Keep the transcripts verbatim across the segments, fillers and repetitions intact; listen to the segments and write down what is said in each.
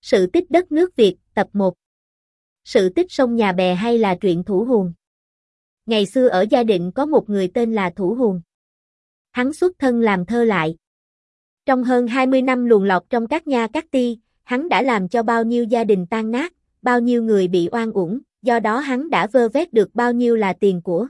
Sự tích đất nước Việt, tập một. Sự tích sông Nhà Bè hay là truyện Thủ Huồng. Ngày xưa ở Gia Định có một người tên là Thủ Huồng. Hắn xuất thân làm thơ lại. Trong hơn hai mươi năm luồn lọt trong các nha các ti, hắn đã làm cho bao nhiêu gia đình tan nát, bao nhiêu người bị oan uổng, do đó hắn đã vơ vét được bao nhiêu là tiền của.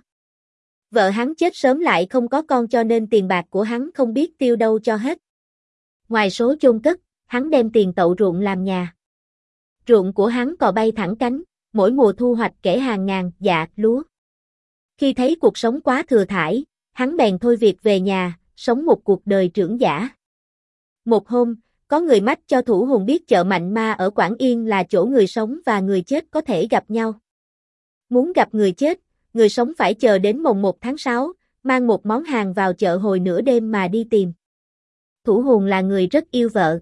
Vợ hắn chết sớm lại không có con cho nên tiền bạc của hắn không biết tiêu đâu cho hết. Ngoài số chôn cất, hắn đem tiền tậu ruộng làm nhà. Ruộng của hắn cò bay thẳng cánh, mỗi mùa thu hoạch kể hàng ngàn dạ lúa. Khi thấy cuộc sống quá thừa thãi, hắn bèn thôi việc về nhà, sống một cuộc đời trưởng giả. Một hôm, có người mách cho Thủ Huồng biết chợ Mạnh Ma ở Quảng Yên là chỗ người sống và người chết có thể gặp nhau. Muốn gặp người chết, người sống phải chờ đến mồng một tháng sáu, mang một món hàng vào chợ hồi nửa đêm mà đi tìm. Thủ Huồng là người rất yêu vợ.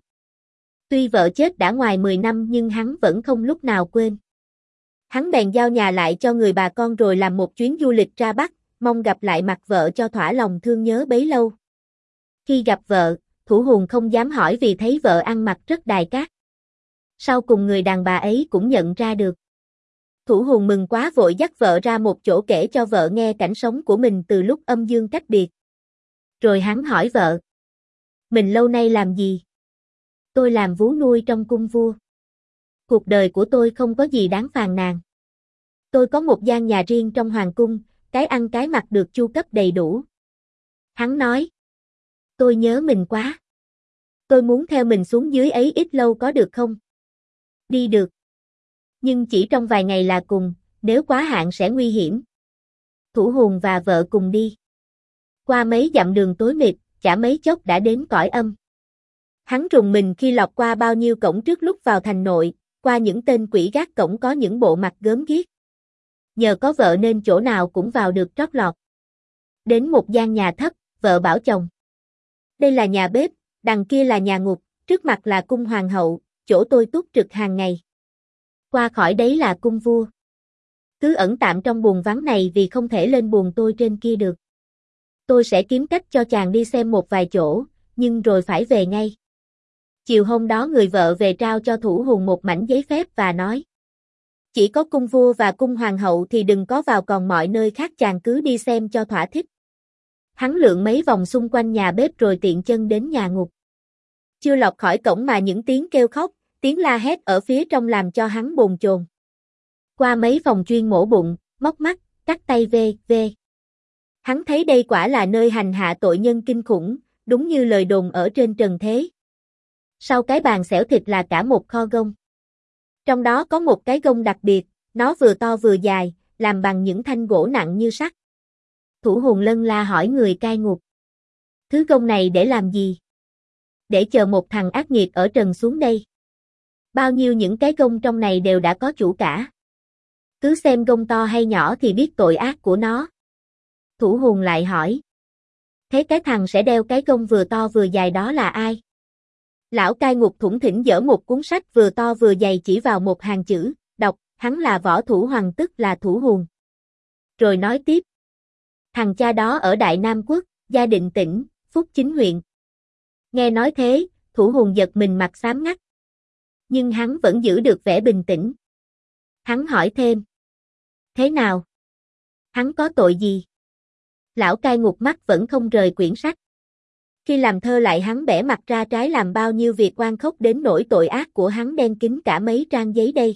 Tuy vợ chết đã ngoài mười năm nhưng hắn vẫn không lúc nào quên. Hắn bèn giao nhà lại cho người bà con rồi làm một chuyến du lịch ra Bắc, mong gặp lại mặt vợ cho thỏa lòng thương nhớ bấy lâu. Khi gặp vợ, Thủ Huồng không dám hỏi vì thấy vợ ăn mặc rất đài cát. Sau cùng người đàn bà ấy cũng nhận ra được. Thủ Huồng mừng quá vội dắt vợ ra một chỗ kể cho vợ nghe cảnh sống của mình từ lúc âm dương cách biệt. Rồi hắn hỏi vợ. Mình lâu nay làm gì? Tôi làm vú nuôi trong cung vua. Cuộc đời của tôi không có gì đáng phàn nàn. Tôi có một gian nhà riêng trong hoàng cung, cái ăn cái mặc được chu cấp đầy đủ. Hắn nói. Tôi nhớ mình quá. Tôi muốn theo mình xuống dưới ấy ít lâu có được không? Đi được. Nhưng chỉ trong vài ngày là cùng, nếu quá hạn sẽ nguy hiểm. Thủ Huồng và vợ cùng đi. Qua mấy dặm đường tối mịt, chả mấy chốc đã đến cõi âm. Hắn rùng mình khi lọt qua bao nhiêu cổng trước lúc vào thành nội, qua những tên quỷ gác cổng có những bộ mặt gớm ghiếc. Nhờ có vợ nên chỗ nào cũng vào được trót lọt. Đến một gian nhà thấp, vợ bảo chồng. Đây là nhà bếp, đằng kia là nhà ngục, trước mặt là cung hoàng hậu, chỗ tôi túc trực hàng ngày. Qua khỏi đấy là cung vua. Cứ ẩn tạm trong buồng vắng này vì không thể lên buồng tôi trên kia được. Tôi sẽ kiếm cách cho chàng đi xem một vài chỗ, nhưng rồi phải về ngay. Chiều hôm đó người vợ về trao cho Thủ Huồng một mảnh giấy phép và nói. Chỉ có cung vua và cung hoàng hậu thì đừng có vào, còn mọi nơi khác chàng cứ đi xem cho thỏa thích. Hắn lượn mấy vòng xung quanh nhà bếp rồi tiện chân đến nhà ngục. Chưa lọt khỏi cổng mà những tiếng kêu khóc, tiếng la hét ở phía trong làm cho hắn bồn chồn. Qua mấy phòng chuyên mổ bụng, móc mắt, cắt tay vê vê. Hắn thấy đây quả là nơi hành hạ tội nhân kinh khủng, đúng như lời đồn ở trên trần thế. Sau cái bàn xẻo thịt là cả một kho gông. Trong đó có một cái gông đặc biệt, nó vừa to vừa dài, làm bằng những thanh gỗ nặng như sắt. Thủ Huồng lân la hỏi người cai ngục. Thứ gông này để làm gì? Để chờ một thằng ác nghiệt ở trần xuống đây. Bao nhiêu những cái gông trong này đều đã có chủ cả. Cứ xem gông to hay nhỏ thì biết tội ác của nó. Thủ Huồng lại hỏi. Thế cái thằng sẽ đeo cái gông vừa to vừa dài đó là ai? Lão cai ngục thủng thỉnh dở một cuốn sách vừa to vừa dày chỉ vào một hàng chữ, đọc, hắn là Võ Thủ Hoằng tức là Thủ Huồng. Rồi nói tiếp. Thằng cha đó ở Đại Nam Quốc, Gia Định tỉnh, Phúc Chính huyện. Nghe nói thế, Thủ Huồng giật mình mặt xám ngắt. Nhưng hắn vẫn giữ được vẻ bình tĩnh. Hắn hỏi thêm. Thế nào? Hắn có tội gì? Lão cai ngục mắt vẫn không rời quyển sách. Khi làm thơ lại hắn bẻ mặt ra trái làm bao nhiêu việc oan khốc đến nỗi tội ác của hắn đen kín cả mấy trang giấy đây.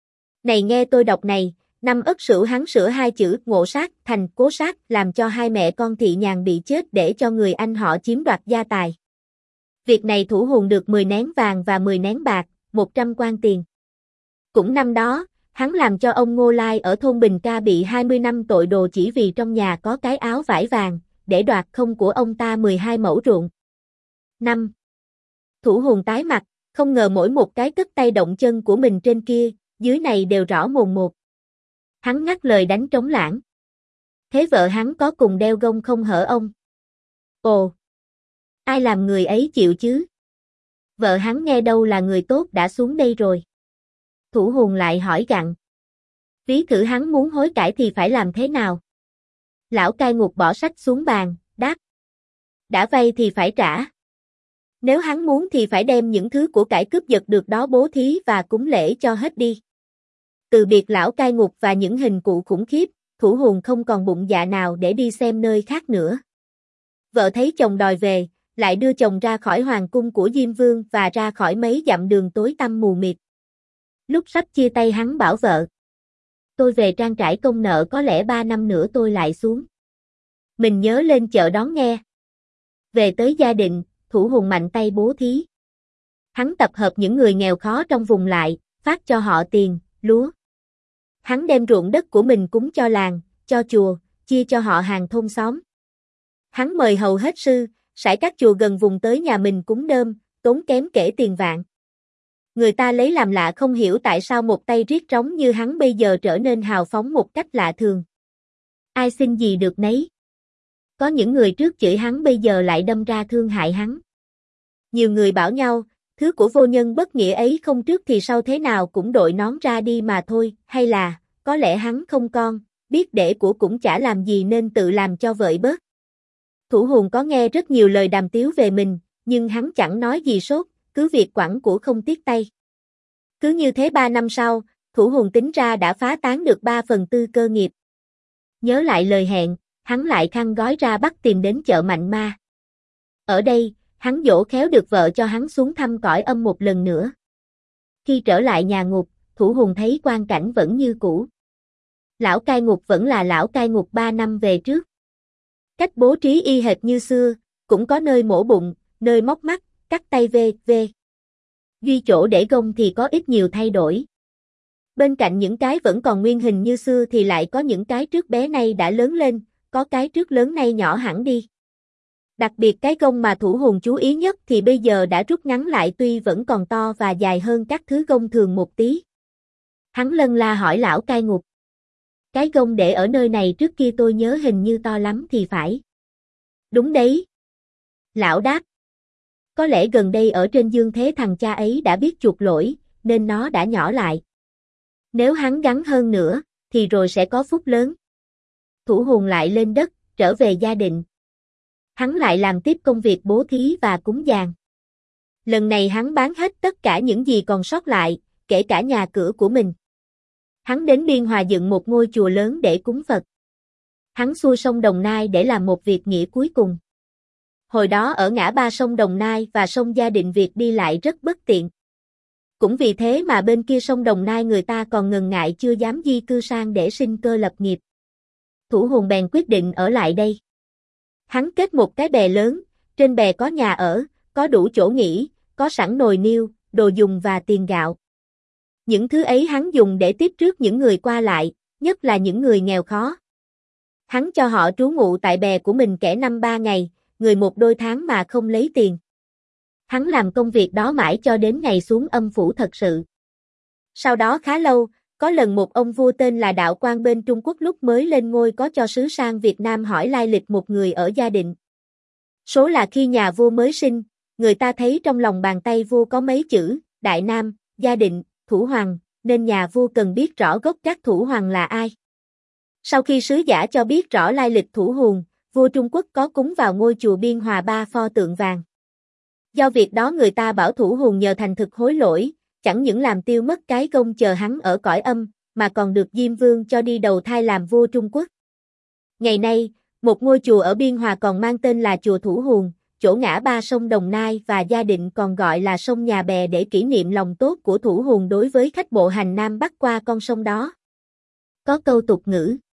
Này nghe tôi đọc này, năm Ất Sửu hắn sửa hai chữ ngộ sát thành cố sát làm cho hai mẹ con thị nhàn bị chết để cho người anh họ chiếm đoạt gia tài. Việc này Thủ Huồng được mười nén vàng và mười nén bạc, một trăm quan tiền. Cũng năm đó, hắn làm cho ông Ngô Lai ở thôn Bình Ca bị hai mươi năm tội đồ chỉ vì trong nhà có cái áo vải vàng, để đoạt không của ông ta mười hai mẫu ruộng. năm. Thủ Huồng tái mặt, không ngờ mỗi một cái cất tay động chân của mình trên kia, dưới này đều rõ mồn một. Hắn ngắt lời đánh trống lãng. Thế vợ hắn có cùng đeo gông không hở ông? Ồ! Ai làm người ấy chịu chứ? Vợ hắn nghe đâu là người tốt đã xuống đây rồi. Thủ Huồng lại hỏi gặng. Ví thử hắn muốn hối cải thì phải làm thế nào? Lão cai ngục bỏ sách xuống bàn, đáp. Đã vay thì phải trả. Nếu hắn muốn thì phải đem những thứ của cải cướp giật được đó bố thí và cúng lễ cho hết đi. Từ biệt lão cai ngục và những hình cụ khủng khiếp, Thủ Hùng không còn bụng dạ nào để đi xem nơi khác nữa. Vợ thấy chồng đòi về, lại đưa chồng ra khỏi hoàng cung của Diêm Vương và ra khỏi mấy dặm đường tối tăm mù mịt. Lúc sắp chia tay hắn bảo vợ: tôi về trang trải công nợ, có lẽ ba năm nữa tôi lại xuống. Mình nhớ lên chợ đón nghe. Về tới Gia Định, Thủ Hùng mạnh tay bố thí. Hắn tập hợp những người nghèo khó trong vùng lại, phát cho họ tiền, lúa. Hắn đem ruộng đất của mình cúng cho làng, cho chùa, chia cho họ hàng thôn xóm. Hắn mời hầu hết sư, sải các chùa gần vùng tới nhà mình cúng đơm, tốn kém kể tiền vạn. Người ta lấy làm lạ không hiểu tại sao một tay riết trống như hắn bây giờ trở nên hào phóng một cách lạ thường. Ai xin gì được nấy. Có những người trước chửi hắn bây giờ lại đâm ra thương hại hắn. Nhiều người bảo nhau, thứ của vô nhân bất nghĩa ấy không trước thì sau thế nào cũng đội nón ra đi mà thôi, hay là, có lẽ hắn không con, biết để của cũng chả làm gì nên tự làm cho vợi bớt. Thủ Hùng có nghe rất nhiều lời đàm tiếu về mình, nhưng hắn chẳng nói gì sốt, cứ việc quẳng của không tiếc tay. Cứ như thế ba năm sau, Thủ Hùng tính ra đã phá tán được ba phần tư cơ nghiệp. Nhớ lại lời hẹn, hắn lại khăn gói ra bắt tìm đến chợ Mạnh Ma. Ở đây, hắn dỗ khéo được vợ cho hắn xuống thăm cõi âm một lần nữa. Khi trở lại nhà ngục, Thủ Hùng thấy quang cảnh vẫn như cũ. Lão cai ngục vẫn là lão cai ngục ba năm về trước. Cách bố trí y hệt như xưa, cũng có nơi mổ bụng, nơi móc mắt, cắt tay vê vê. Duy chỗ để gông thì có ít nhiều thay đổi. Bên cạnh những cái vẫn còn nguyên hình như xưa thì lại có những cái trước bé nay đã lớn lên, có cái trước lớn nay nhỏ hẳn đi. Đặc biệt cái gông mà Thủ Hùng chú ý nhất thì bây giờ đã rút ngắn lại, tuy vẫn còn to và dài hơn các thứ gông thường một tí. Hắn lân la hỏi lão cai ngục: cái gông để ở nơi này trước kia tôi nhớ hình như to lắm thì phải. Đúng đấy. Lão đáp: có lẽ gần đây ở trên dương thế thằng cha ấy đã biết chuộc lỗi, nên nó đã nhỏ lại. Nếu hắn gắn hơn nữa, thì rồi sẽ có phúc lớn. Thủ Hùng lại lên đất, trở về Gia Định. Hắn lại làm tiếp công việc bố thí và cúng dường. Lần này hắn bán hết tất cả những gì còn sót lại, kể cả nhà cửa của mình. Hắn đến Biên Hòa dựng một ngôi chùa lớn để cúng Phật. Hắn xuôi sông Đồng Nai để làm một việc nghĩa cuối cùng. Hồi đó ở ngã ba sông Đồng Nai và sông Gia Định việc đi lại rất bất tiện. Cũng vì thế mà bên kia sông Đồng Nai người ta còn ngần ngại chưa dám di cư sang để sinh cơ lập nghiệp. Thủ Hùng bèn quyết định ở lại đây. Hắn kết một cái bè lớn, trên bè có nhà ở, có đủ chỗ nghỉ, có sẵn nồi niêu, đồ dùng và tiền gạo. Những thứ ấy hắn dùng để tiếp rước những người qua lại, nhất là những người nghèo khó. Hắn cho họ trú ngụ tại bè của mình kẻ năm ba ngày, người một đôi tháng mà không lấy tiền. Hắn làm công việc đó mãi cho đến ngày xuống âm phủ thật sự. Sau đó khá lâu, có lần một ông vua tên là Đạo Quang bên Trung Quốc lúc mới lên ngôi có cho sứ sang Việt Nam hỏi lai lịch một người ở Gia Định. Số là khi nhà vua mới sinh, người ta thấy trong lòng bàn tay vua có mấy chữ, Đại Nam, Gia Định, Thủ Hoàng, nên nhà vua cần biết rõ gốc gác Thủ Hoàng là ai. Sau khi sứ giả cho biết rõ lai lịch Thủ Hùng, vua Trung Quốc có cúng vào ngôi chùa Biên Hòa ba pho tượng vàng. Do việc đó người ta bảo Thủ Hùng nhờ thành thực hối lỗi, chẳng những làm tiêu mất cái gông chờ hắn ở cõi âm, mà còn được Diêm Vương cho đi đầu thai làm vua Trung Quốc. Ngày nay, một ngôi chùa ở Biên Hòa còn mang tên là chùa Thủ Hùng, chỗ ngã ba sông Đồng Nai và Gia Định còn gọi là sông Nhà Bè để kỷ niệm lòng tốt của Thủ Hùng đối với khách bộ hành Nam Bắc qua con sông đó. Có câu tục ngữ: